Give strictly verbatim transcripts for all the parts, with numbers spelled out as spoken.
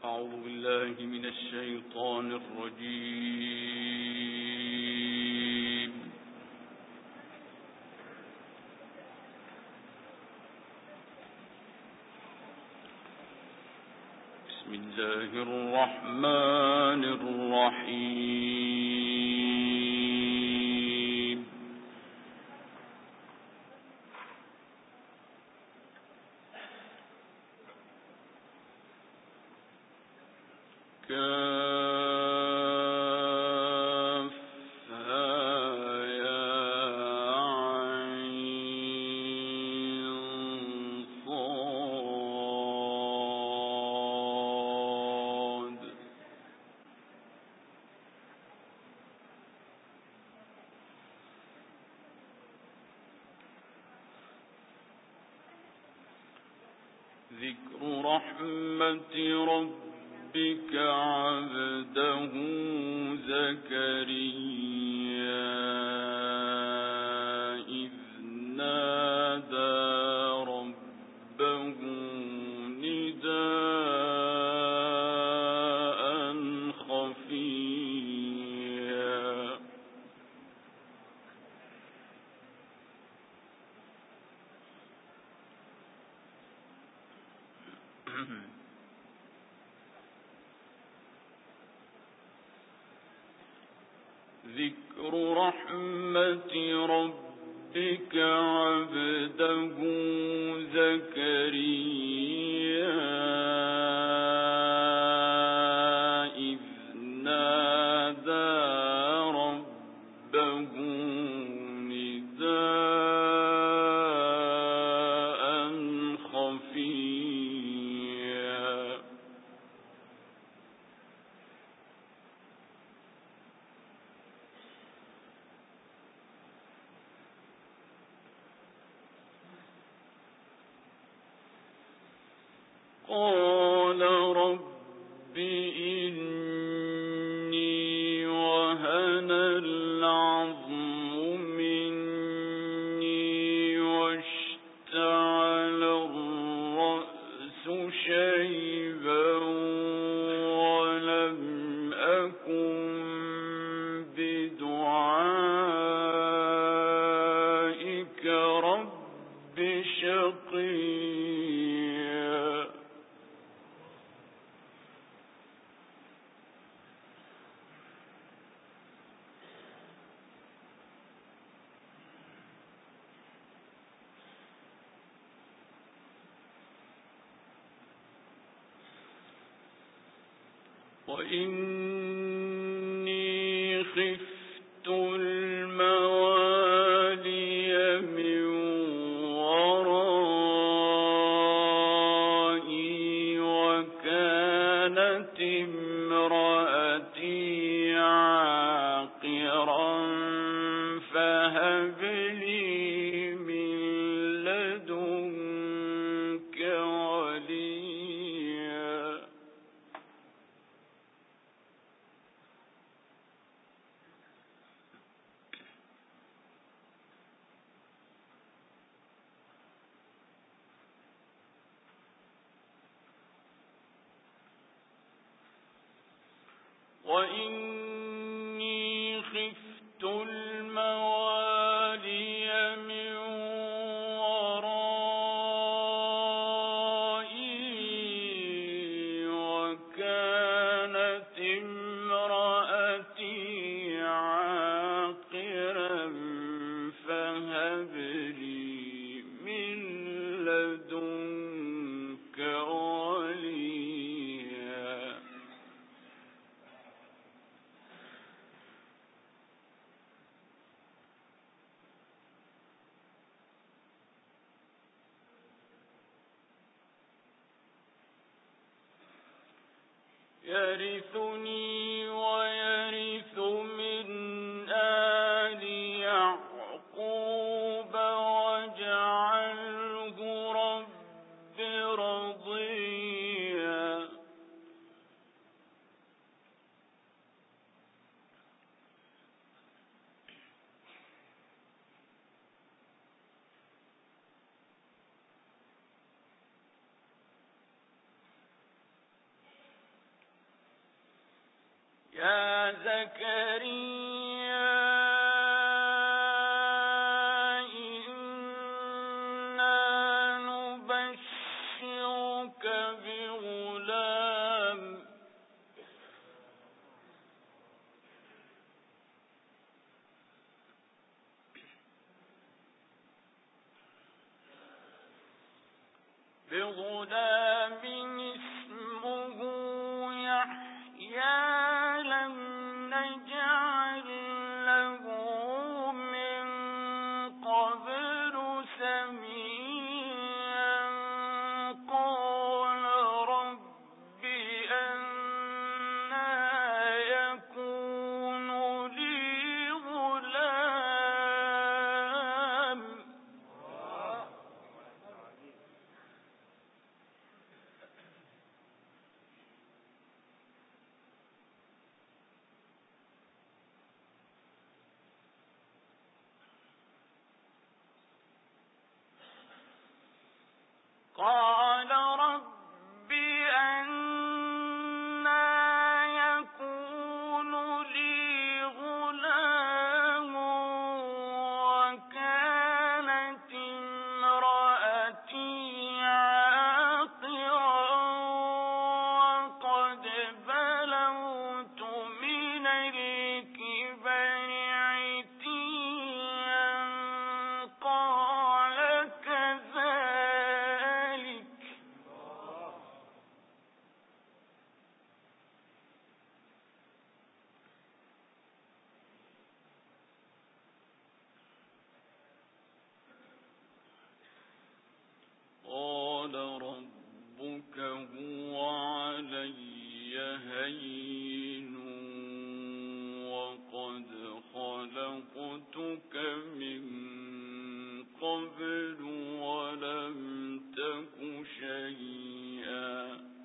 أعوذ بالله من الشيطان الرجيم. بسم الله الرحمن الرحيم. ذكر رحمة ربك عبده زكريا إذ نادى ربه نداء خفيا. ذكر رحمة ربك عبده زكريا إذ نادى ربه نداء خفيا. قال رب إني وهن العظم مني واشتعل الرأس شيبا ولم أكن بدعائك رب شقيا. وإني خفت الموالي من ورائي وكانت امرأتي عاقرا فهب لي من لدنك وليا. وإني خفت الموالي من ورائي وكانت امرأتي عاقرا فهب لي من لدنك وليا. يرثني ويرث من آل يعقوب واجعله رب رضيا. يا زكريا إنا نبشرك بغلام بغلام اسمه يحيى لم نجعل له من قبل سميا قال رب أنى يكون لي غلام قال رب أنى يكون لي غلام وكانت امرأتي عاقرا وقد بلغت من الكبر عتيا قال كذلك قال ربك هو علي هين وقد خلقتك من قبل ولم تك شيئا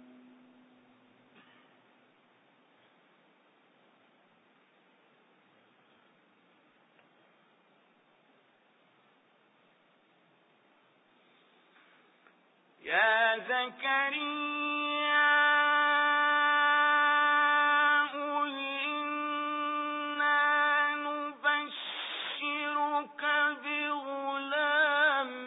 يا زكريا إنا نبشرك بغلام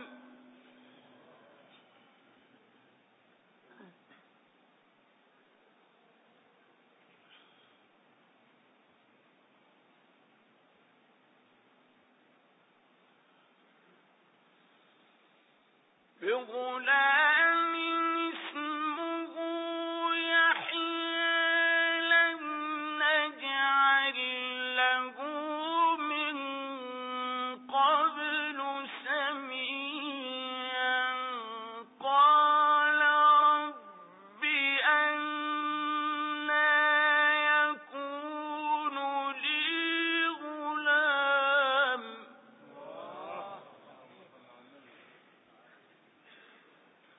بغلام اسمه يحيى لم نجعل له من قبل سميا قال رب أنى يكون لي غلام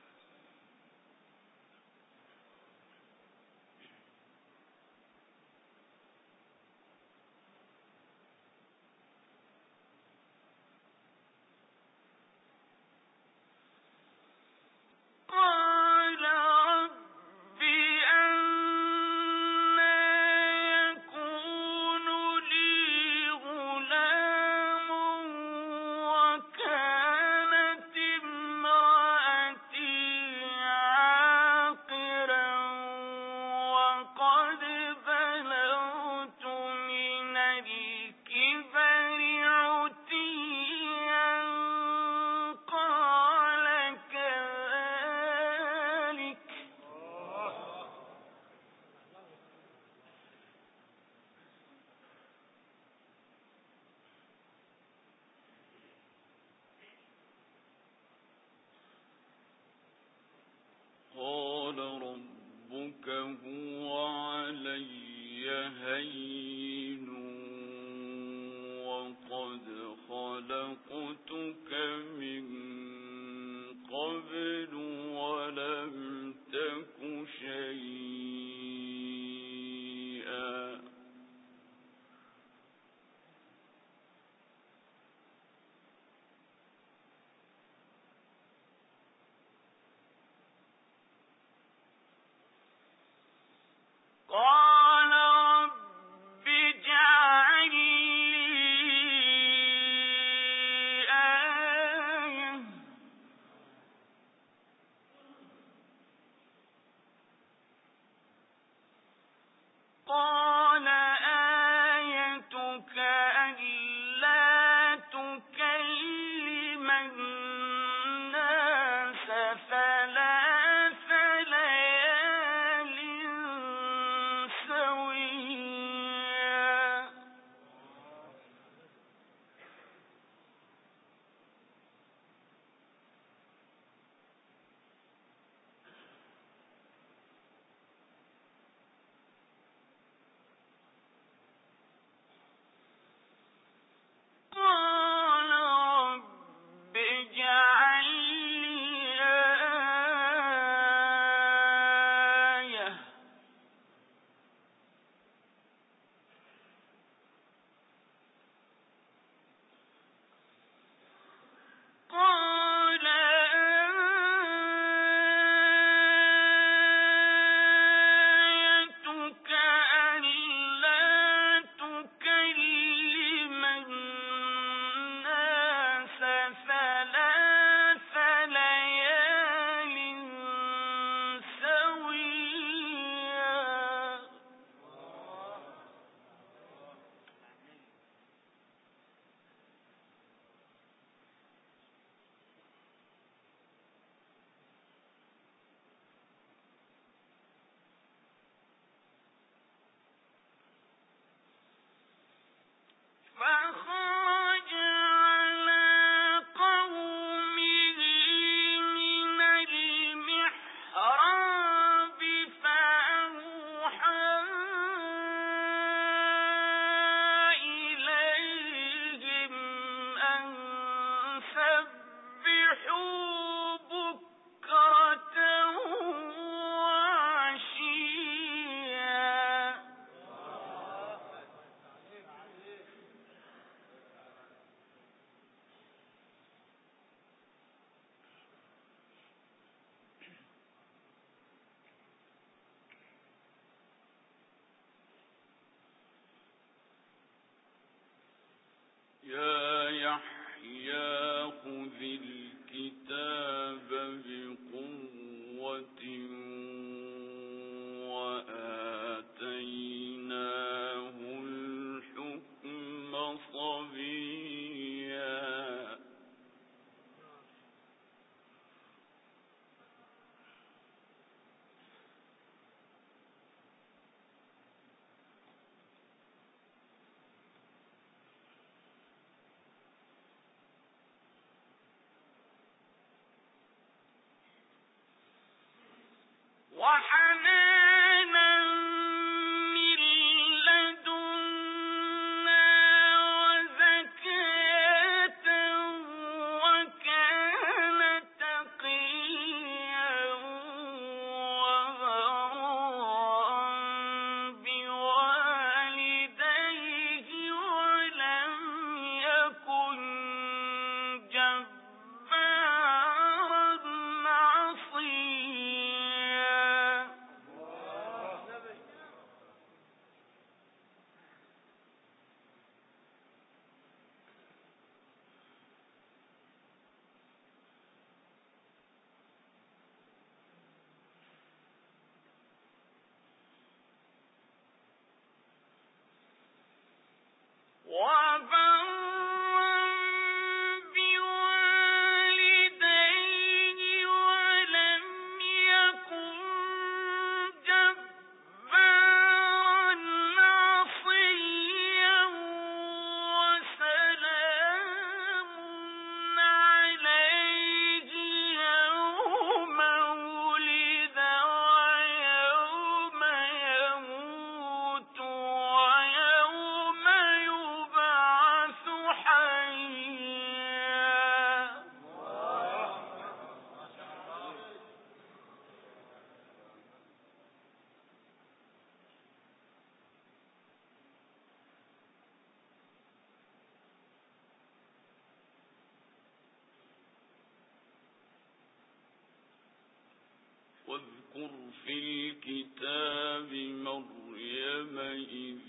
واذكر في الكتاب مريم إذ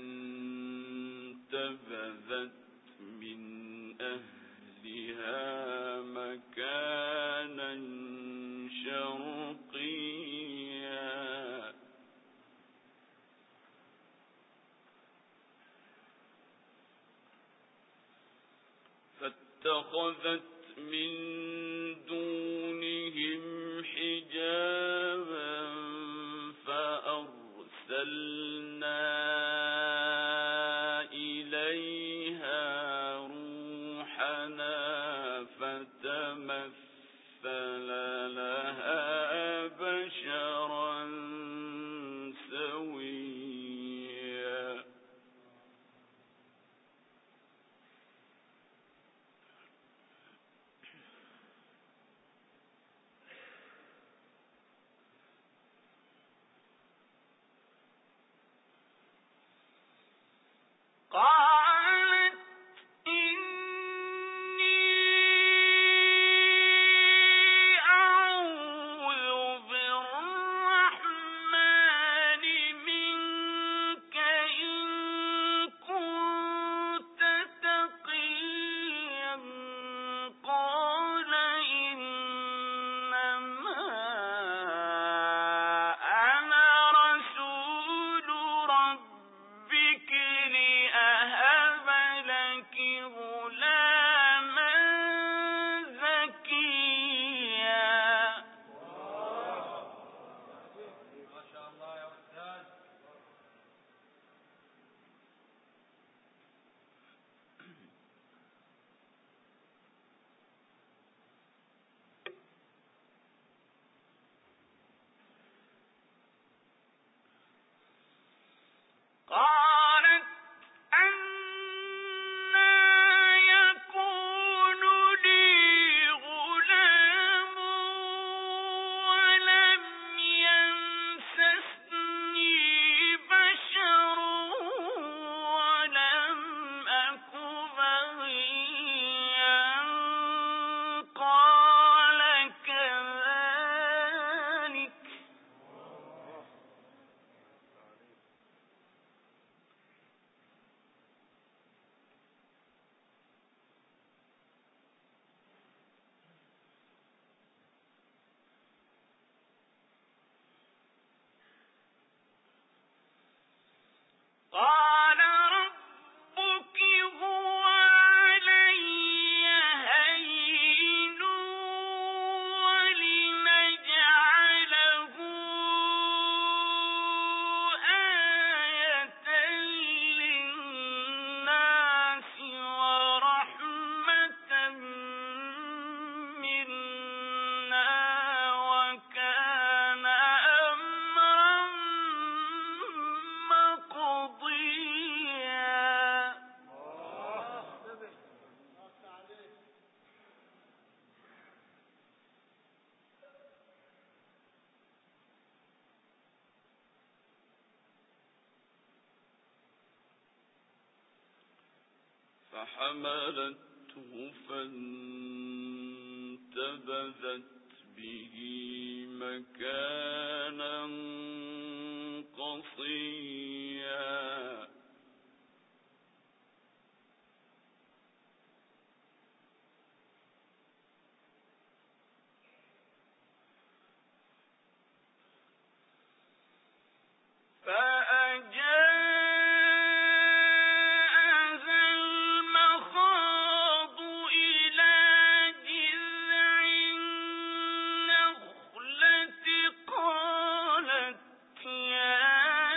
انتبذت من أهلها مكانا شرقيا فاتخذت من دونهم حجابا فأرسلنا إليها روحنا فتمثل لها بشرا سويا قالت إني أعوذ بالرحمن منك إن كنت تقيا قال إنما أنا رسول ربك لأهب لك غلاما زكيا ما شاء الله يا أستاذ. قالت أنى يكون لي غلام ولم يمسسني بشر ولم أك بغيا قال كذلك قال ربك هو علي هين ولنجعله آية للناس ورحمة منا وكان أمرا مقضيا فحملته فانتبذت به مكانا قصيا فأجاءها المخاض إلى جذع النخلة قالت يا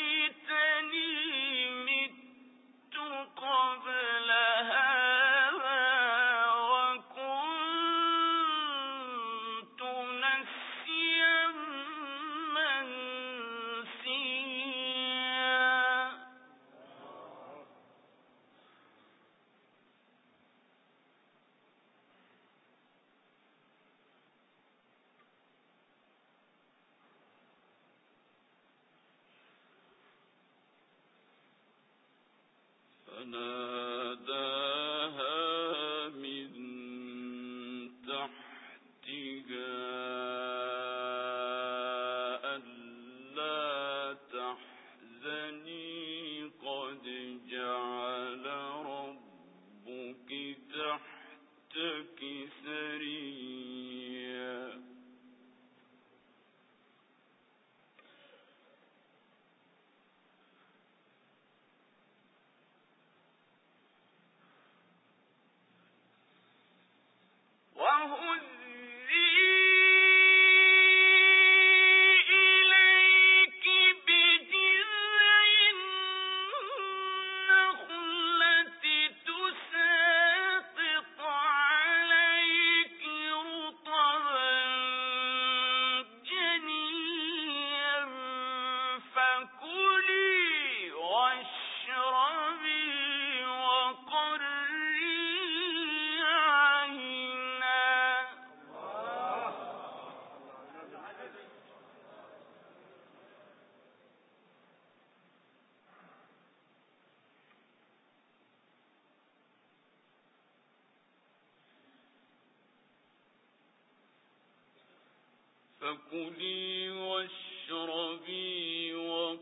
ليتني مت قبل هذا وكنت نسيا منسيا فناداها من تحتها فكلي واشربي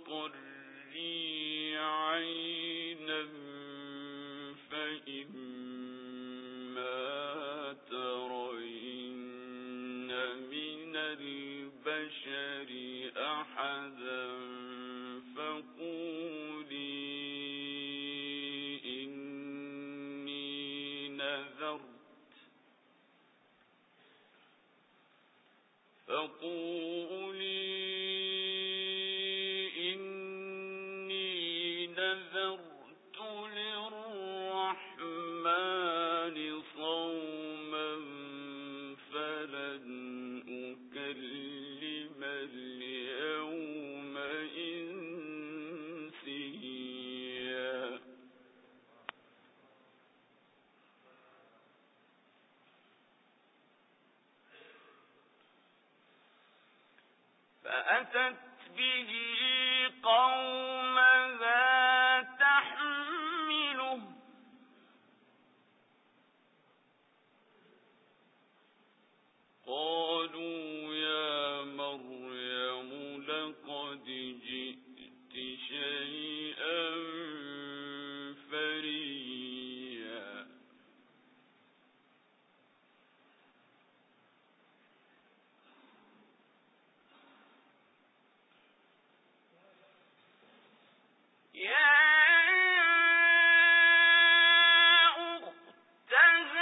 وقري عينا فإما ترين من البشر أحدا فقولي إني نذرت فقولي إني نذرت للرحمن صوما فلن أكلم اليوم إنسيا فأتت به قومها تحمله قالوا يا مريم لقد جئت شيئا فريا يا أخت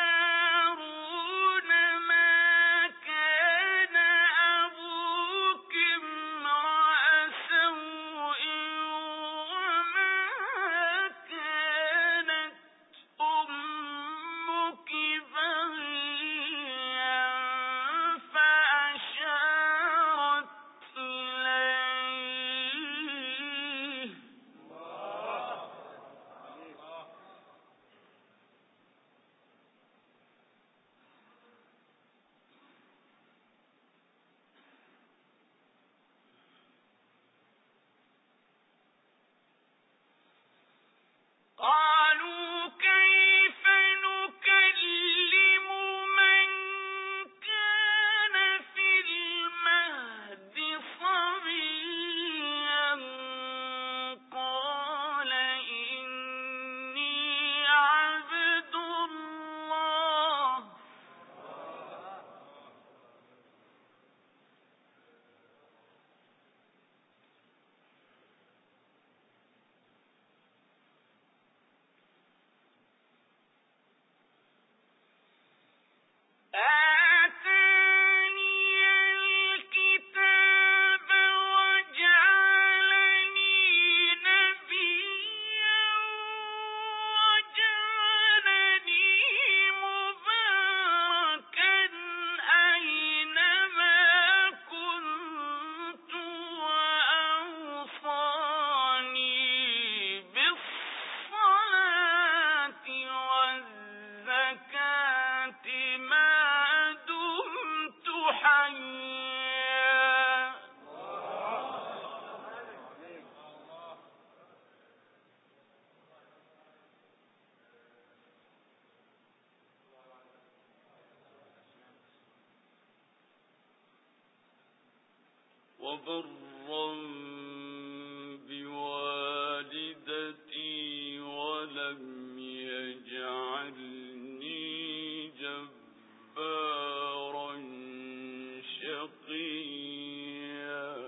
هارون ما كان أبوك امرأ سوء وما كانت أمك بغيا فأشارت إليه قالوا كيف نكلم من كان في المهد صبيا قال إني عبد الله آتاني الكتاب وجعلني نبيا وجعلني مباركا أينما كنت وأوصاني بالصلاة والزكاة ما دمت حيا وبرا بوالدتي ولم يجعلني جبارا شقيا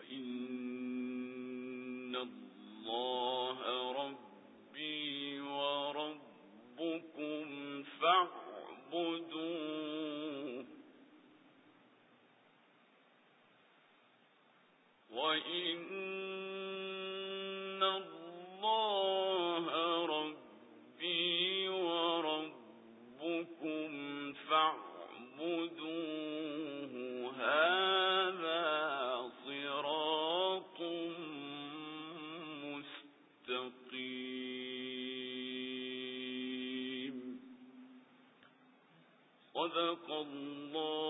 وإن الله ربي وربكم فاعبدوه وإن الله ربي وربكم فاعبدوه هذا صراط مستقيم. صدق الله